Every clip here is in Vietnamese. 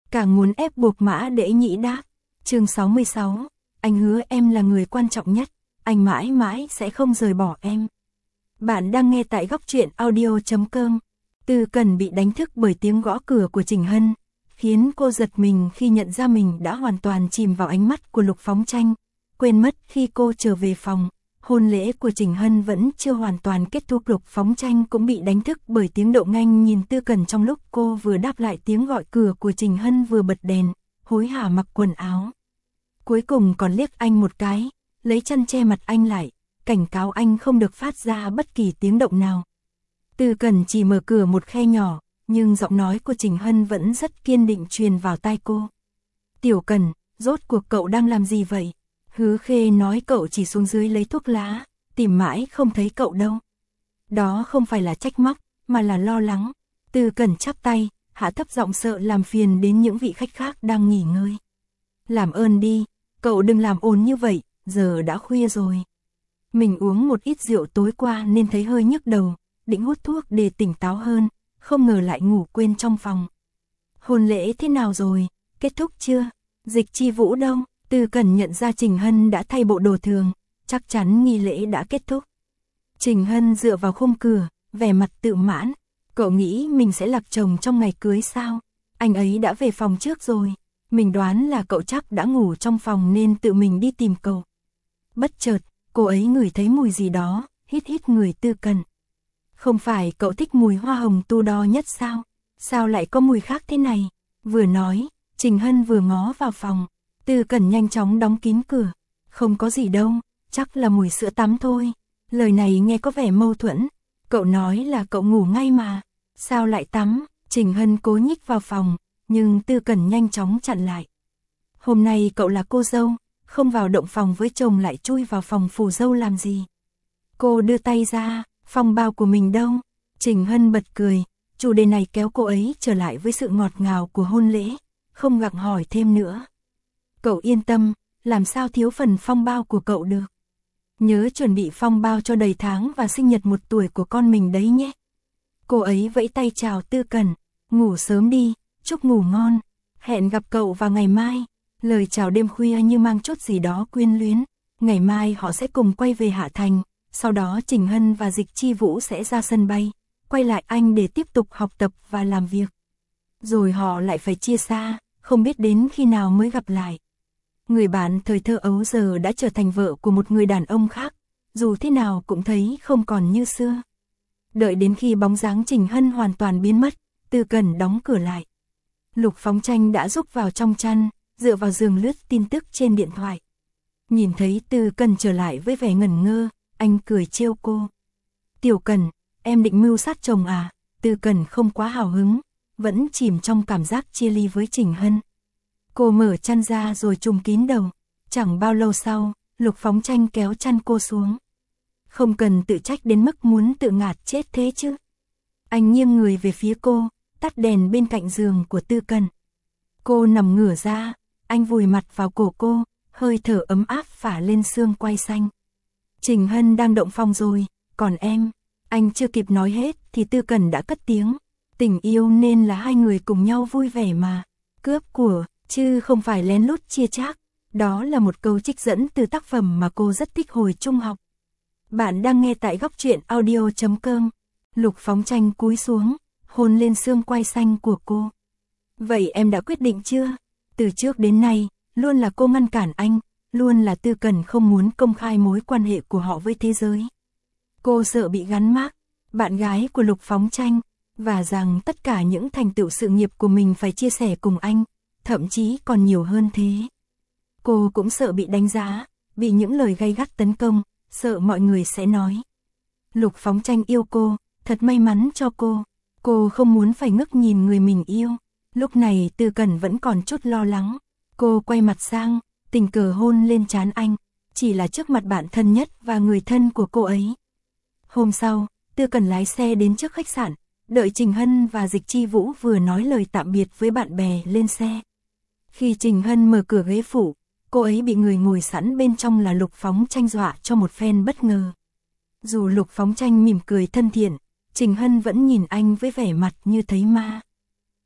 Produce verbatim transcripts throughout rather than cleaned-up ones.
càng muốn ép buộc Mã Đễ Nhĩ đáp. Chương sáu mươi sáu, anh hứa em là người quan trọng nhất, anh mãi mãi sẽ không rời bỏ em. Bạn đang nghe tại góc truyện audio chấm com. Tư Cần bị đánh thức bởi tiếng gõ cửa của Trình Hân, khiến cô giật mình khi nhận ra mình đã hoàn toàn chìm vào ánh mắt của Lục Phóng Tranh, quên mất khi cô trở về phòng, hôn lễ của Trình Hân vẫn chưa hoàn toàn kết thúc. Lục Phóng Tranh cũng bị đánh thức bởi tiếng Đậu Nganh nhìn Tư Cần trong lúc cô vừa đáp lại tiếng gọi cửa của Trình Hân vừa bật đèn, hối hả mặc quần áo. Cuối cùng còn liếc anh một cái, lấy chăn che mặt anh lại, cảnh cáo anh không được phát ra bất kỳ tiếng động nào. Tư Cần chỉ mở cửa một khe nhỏ, nhưng giọng nói của Trình Hân vẫn rất kiên định truyền vào tai cô. Tiểu Cần, rốt cuộc cậu đang làm gì vậy? Hứa Khê nói cậu chỉ xuống dưới lấy thuốc lá, tìm mãi không thấy cậu đâu. Đó không phải là trách móc, mà là lo lắng. Tư Cần chắp tay, hạ thấp giọng sợ làm phiền đến những vị khách khác đang nghỉ ngơi. Làm ơn đi, cậu đừng làm ồn như vậy, giờ đã khuya rồi. Mình uống một ít rượu tối qua nên thấy hơi nhức đầu, định hút thuốc để tỉnh táo hơn, không ngờ lại ngủ quên trong phòng. Hôn lễ thế nào rồi, kết thúc chưa? Dịch Chi Vũ đâu? Tư Cần nhận ra Trình Hân đã thay bộ đồ thường, chắc chắn nghi lễ đã kết thúc. Trình Hân dựa vào khung cửa, vẻ mặt tự mãn. Cậu nghĩ mình sẽ lạc chồng trong ngày cưới sao? Anh ấy đã về phòng trước rồi. Mình đoán là cậu chắc đã ngủ trong phòng nên tự mình đi tìm cậu. Bất chợt, cô ấy ngửi thấy mùi gì đó, hít hít người Tư Cần. Không phải cậu thích mùi hoa hồng tu đo nhất sao? Sao lại có mùi khác thế này? Vừa nói, Trình Hân vừa ngó vào phòng. Tư Cần nhanh chóng đóng kín cửa. Không có gì đâu, chắc là mùi sữa tắm thôi. Lời này nghe có vẻ mâu thuẫn. Cậu nói là cậu ngủ ngay mà. Sao lại tắm? Trình Hân cố nhích vào phòng, nhưng Tư Cần nhanh chóng chặn lại. Hôm nay cậu là cô dâu, không vào động phòng với chồng lại chui vào phòng phù dâu làm gì? Cô đưa tay ra, phong bao của mình đâu? Trình Hân bật cười, chủ đề này kéo cô ấy trở lại với sự ngọt ngào của hôn lễ, không gặng hỏi thêm nữa. Cậu yên tâm, làm sao thiếu phần phong bao của cậu được. Nhớ chuẩn bị phong bao cho đầy tháng và sinh nhật một tuổi của con mình đấy nhé. Cô ấy vẫy tay chào Tư Cần, ngủ sớm đi, chúc ngủ ngon, hẹn gặp cậu vào ngày mai. Lời chào đêm khuya như mang chút gì đó quyến luyến. Ngày mai họ sẽ cùng quay về Hạ Thành, sau đó Trình Hân và Dịch Chi Vũ sẽ ra sân bay, quay lại Anh để tiếp tục học tập và làm việc. Rồi họ lại phải chia xa, không biết đến khi nào mới gặp lại. Người bạn thời thơ ấu giờ đã trở thành vợ của một người đàn ông khác, dù thế nào cũng thấy không còn như xưa. Đợi đến khi bóng dáng Trình Hân hoàn toàn biến mất, Tư Cần đóng cửa lại. Lục Phóng Tranh đã rúc vào trong chăn, dựa vào giường lướt tin tức trên điện thoại. Nhìn thấy Tư Cần trở lại với vẻ ngẩn ngơ, anh cười trêu cô. Tiểu Cần, em định mưu sát chồng à? Tư Cần không quá hào hứng, vẫn chìm trong cảm giác chia ly với Trình Hân. Cô mở chăn ra rồi trùm kín đầu. Chẳng bao lâu sau, Lục Phóng Tranh kéo chăn cô xuống. Không cần tự trách đến mức muốn tự ngạt chết thế chứ. Anh nghiêng người về phía cô, tắt đèn bên cạnh giường của Tư Cần. Cô nằm ngửa ra, anh vùi mặt vào cổ cô, hơi thở ấm áp phả lên xương quai xanh. Trình Hân đang động phòng rồi, còn em? Anh chưa kịp nói hết thì Tư Cần đã cất tiếng. Tình yêu nên là hai người cùng nhau vui vẻ mà. Cướp của, chứ không phải lén lút chia chác. Đó là một câu trích dẫn từ tác phẩm mà cô rất thích hồi trung học. Bạn đang nghe tại góc truyện audio chấm com. Lục Phóng Tranh cúi xuống, hôn lên xương quai xanh của cô. Vậy em đã quyết định chưa? Từ trước đến nay, luôn là cô ngăn cản anh, luôn là Tư Cần không muốn công khai mối quan hệ của họ với thế giới. Cô sợ bị gắn mác, bạn gái của Lục Phóng Tranh, và rằng tất cả những thành tựu sự nghiệp của mình phải chia sẻ cùng anh, thậm chí còn nhiều hơn thế. Cô cũng sợ bị đánh giá, bị những lời gay gắt tấn công, sợ mọi người sẽ nói. Lục Phóng Tranh yêu cô, thật may mắn cho cô. Cô không muốn phải ngước nhìn người mình yêu. Lúc này Tư Cần vẫn còn chút lo lắng. Cô quay mặt sang, tình cờ hôn lên trán anh, chỉ là trước mặt bạn thân nhất và người thân của cô ấy. Hôm sau, Tư Cần lái xe đến trước khách sạn, đợi Trình Hân và Dịch Chi Vũ vừa nói lời tạm biệt với bạn bè lên xe. Khi Trình Hân mở cửa ghế phụ, cô ấy bị người ngồi sẵn bên trong là Lục Phóng Tranh dọa cho một phen bất ngờ. Dù Lục Phóng Tranh mỉm cười thân thiện, Trình Hân vẫn nhìn anh với vẻ mặt như thấy ma.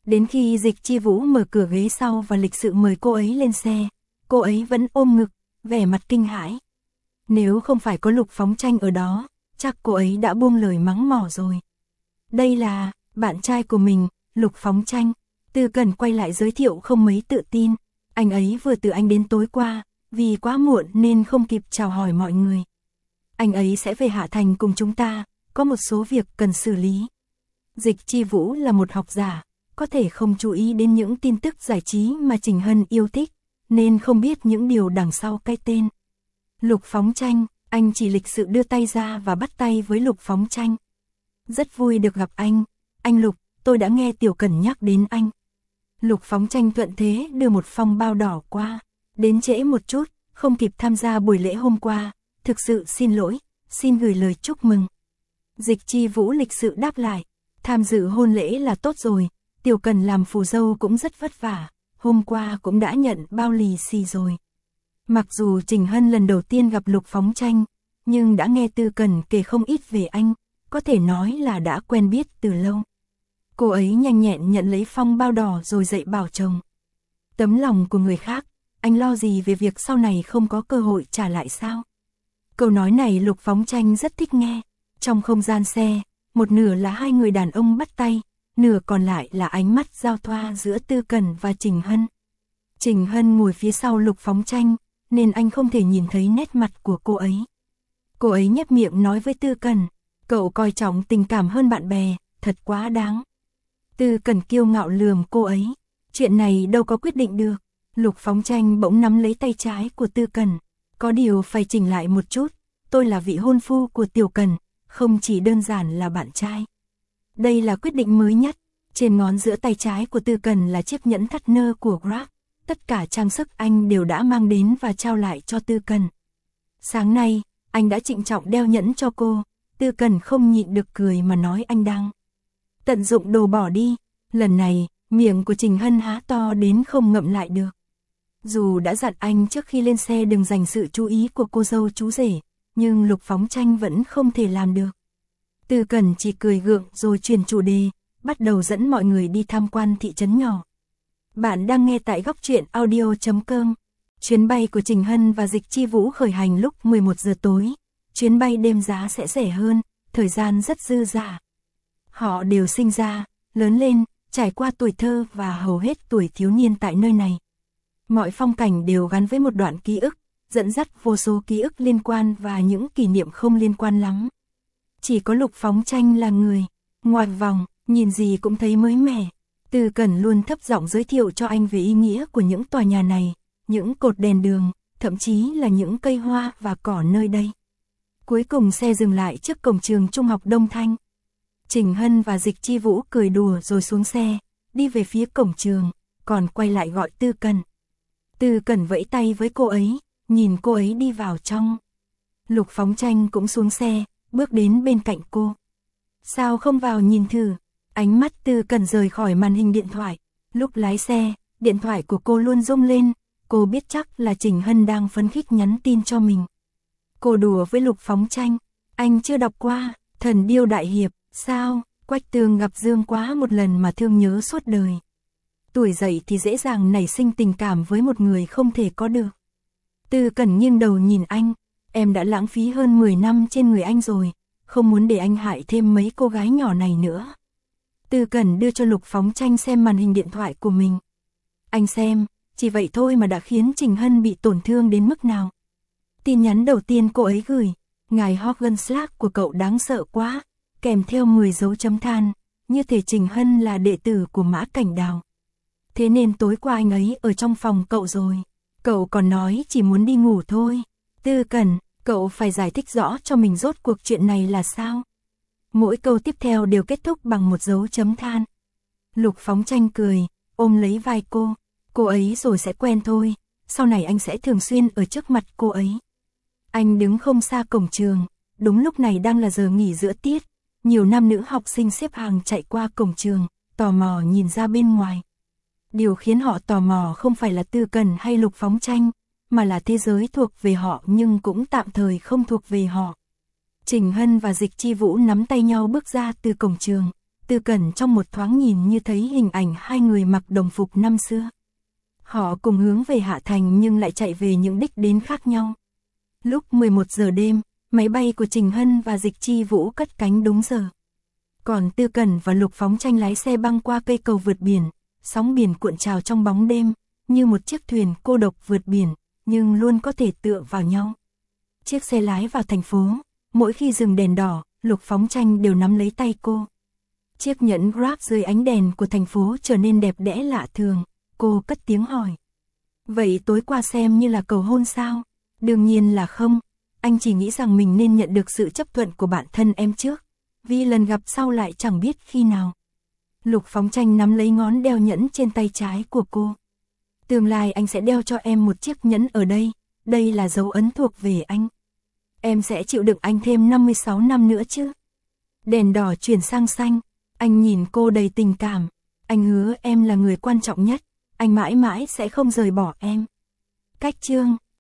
Đến khi Dịch Chi Vũ mở cửa ghế sau và lịch sự mời cô ấy lên xe, cô ấy vẫn ôm ngực, vẻ mặt kinh hãi. Nếu không phải có Lục Phóng Tranh ở đó, chắc cô ấy đã buông lời mắng mỏ rồi. Đây là bạn trai của mình, Lục Phóng Tranh. Tư Cẩn quay lại giới thiệu không mấy tự tin. Anh ấy vừa từ Anh đến tối qua, vì quá muộn nên không kịp chào hỏi mọi người. Anh ấy sẽ về Hạ Thành cùng chúng ta, có một số việc cần xử lý. Dịch Chi Vũ là một học giả, có thể không chú ý đến những tin tức giải trí mà Trình Hân yêu thích, nên không biết những điều đằng sau cái tên. Lục Phóng Tranh, anh chỉ lịch sự đưa tay ra và bắt tay với Lục Phóng Tranh. Rất vui được gặp anh, anh Lục, tôi đã nghe Tiểu Cẩn nhắc đến anh. Lục Phóng Tranh thuận thế đưa một phong bao đỏ qua, đến trễ một chút, không kịp tham gia buổi lễ hôm qua, thực sự xin lỗi, xin gửi lời chúc mừng. Dịch Chi Vũ lịch sự đáp lại, tham dự hôn lễ là tốt rồi, Tiểu Cẩn làm phù dâu cũng rất vất vả, hôm qua cũng đã nhận bao lì xì rồi. Mặc dù Trình Hân lần đầu tiên gặp Lục Phóng Tranh, nhưng đã nghe Tư Cẩn kể không ít về anh, có thể nói là đã quen biết từ lâu. Cô ấy nhanh nhẹn nhận lấy phong bao đỏ rồi dạy bảo chồng. Tấm lòng của người khác, anh lo gì về việc sau này không có cơ hội trả lại sao? Câu nói này Lục Phóng Tranh rất thích nghe. Trong không gian xe, một nửa là hai người đàn ông bắt tay, nửa còn lại là ánh mắt giao thoa giữa Tư Cẩn và Trình Hân. Trình Hân ngồi phía sau Lục Phóng Tranh, nên anh không thể nhìn thấy nét mặt của cô ấy. Cô ấy nhếch miệng nói với Tư Cẩn, cậu coi trọng tình cảm hơn bạn bè, thật quá đáng. Tư Cẩn kiêu ngạo lườm cô ấy, chuyện này đâu có quyết định được. Lục Phóng Tranh bỗng nắm lấy tay trái của Tư Cẩn, có điều phải chỉnh lại một chút, tôi là vị hôn phu của Tiểu Cẩn, không chỉ đơn giản là bạn trai. Đây là quyết định mới nhất, trên ngón giữa tay trái của Tư Cẩn là chiếc nhẫn thắt nơ của Grab, tất cả trang sức anh đều đã mang đến và trao lại cho Tư Cẩn. Sáng nay, anh đã trịnh trọng đeo nhẫn cho cô, Tư Cẩn không nhịn được cười mà nói anh đang tận dụng đồ bỏ đi. Lần này, miệng của Trình Hân há to đến không ngậm lại được. Dù đã dặn anh trước khi lên xe đừng dành sự chú ý của cô dâu chú rể, nhưng Lục Phóng Tranh vẫn không thể làm được. Tư Cẩn chỉ cười gượng rồi chuyển chủ đề, bắt đầu dẫn mọi người đi tham quan thị trấn nhỏ. Bạn đang nghe tại góc truyện audio chấm com. Chuyến bay của Trình Hân và Dịch Chi Vũ khởi hành lúc mười một giờ tối. Chuyến bay đêm giá sẽ rẻ hơn, thời gian rất dư dả. Họ đều sinh ra, lớn lên, trải qua tuổi thơ và hầu hết tuổi thiếu niên tại nơi này. Mọi phong cảnh đều gắn với một đoạn ký ức, dẫn dắt vô số ký ức liên quan và những kỷ niệm không liên quan lắm. Chỉ có Lục Phóng Tranh là người ngoại vòng, nhìn gì cũng thấy mới mẻ. Tư Cẩn luôn thấp giọng giới thiệu cho anh về ý nghĩa của những tòa nhà này, những cột đèn đường, thậm chí là những cây hoa và cỏ nơi đây. Cuối cùng xe dừng lại trước cổng trường Trung học Đông Thanh. Trình Hân và Dịch Chi Vũ cười đùa rồi xuống xe, đi về phía cổng trường, còn quay lại gọi Tư Cẩn. Tư Cẩn vẫy tay với cô ấy, nhìn cô ấy đi vào trong. Lục Phóng Tranh cũng xuống xe, bước đến bên cạnh cô. Sao không vào nhìn thử? Ánh mắt Tư Cẩn rời khỏi màn hình điện thoại. Lúc lái xe, điện thoại của cô luôn rung lên. Cô biết chắc là Trình Hân đang phấn khích nhắn tin cho mình. Cô đùa với Lục Phóng Tranh. Anh chưa đọc qua Thần Điêu Đại Hiệp, sao? Quách Tường gặp Dương Quá một lần mà thương nhớ suốt đời. Tuổi dậy thì dễ dàng nảy sinh tình cảm với một người không thể có được. Tư Cẩn nghiêng đầu nhìn anh. Em đã lãng phí hơn mười năm trên người anh rồi, không muốn để anh hại thêm mấy cô gái nhỏ này nữa. Tư Cẩn đưa cho Lục Phóng Tranh xem màn hình điện thoại của mình. Anh xem, chỉ vậy thôi mà đã khiến Trình Hân bị tổn thương đến mức nào. Tin nhắn đầu tiên cô ấy gửi, ngài Hogenslag của cậu đáng sợ quá, kèm theo mười dấu chấm than, như thể Trình Hân là đệ tử của Mã Cảnh Đào. Thế nên tối qua anh ấy ở trong phòng cậu rồi, cậu còn nói chỉ muốn đi ngủ thôi. Tư Cẩn, cậu phải giải thích rõ cho mình rốt cuộc chuyện này là sao. Mỗi câu tiếp theo đều kết thúc bằng một dấu chấm than. Lục Phóng Tranh cười, ôm lấy vai cô. Cô ấy rồi sẽ quen thôi, sau này anh sẽ thường xuyên ở trước mặt cô ấy. Anh đứng không xa cổng trường, đúng lúc này đang là giờ nghỉ giữa tiết. Nhiều nam nữ học sinh xếp hàng chạy qua cổng trường, tò mò nhìn ra bên ngoài. Điều khiến họ tò mò không phải là Tư Cẩn hay Lục Phóng Tranh, mà là thế giới thuộc về họ nhưng cũng tạm thời không thuộc về họ. Trình Hân và Dịch Chi Vũ nắm tay nhau bước ra từ cổng trường. Tư Tư Cẩn trong một thoáng nhìn như thấy hình ảnh hai người mặc đồng phục năm xưa. Họ cùng hướng về Hạ Thành nhưng lại chạy về những đích đến khác nhau. Lúc mười một giờ đêm, máy bay của Trình Hân và Dịch Chi Vũ cất cánh đúng giờ. Còn Tư Cẩn và Lục Phóng Tranh lái xe băng qua cây cầu vượt biển, sóng biển cuộn trào trong bóng đêm, như một chiếc thuyền cô độc vượt biển, nhưng luôn có thể tựa vào nhau. Chiếc xe lái vào thành phố, mỗi khi dừng đèn đỏ, Lục Phóng Tranh đều nắm lấy tay cô. Chiếc nhẫn Grab dưới ánh đèn của thành phố trở nên đẹp đẽ lạ thường, cô cất tiếng hỏi. Vậy tối qua xem như là cầu hôn sao? Đương nhiên là không, anh chỉ nghĩ rằng mình nên nhận được sự chấp thuận của bản thân em trước, vì lần gặp sau lại chẳng biết khi nào. Lục Phóng Tranh nắm lấy ngón đeo nhẫn trên tay trái của cô. Tương lai anh sẽ đeo cho em một chiếc nhẫn ở đây, đây là dấu ấn thuộc về anh. Em sẽ chịu đựng anh thêm năm mươi sáu năm nữa chứ? Đèn đỏ chuyển sang xanh, anh nhìn cô đầy tình cảm. Anh hứa em là người quan trọng nhất, anh mãi mãi sẽ không rời bỏ em. Cách chương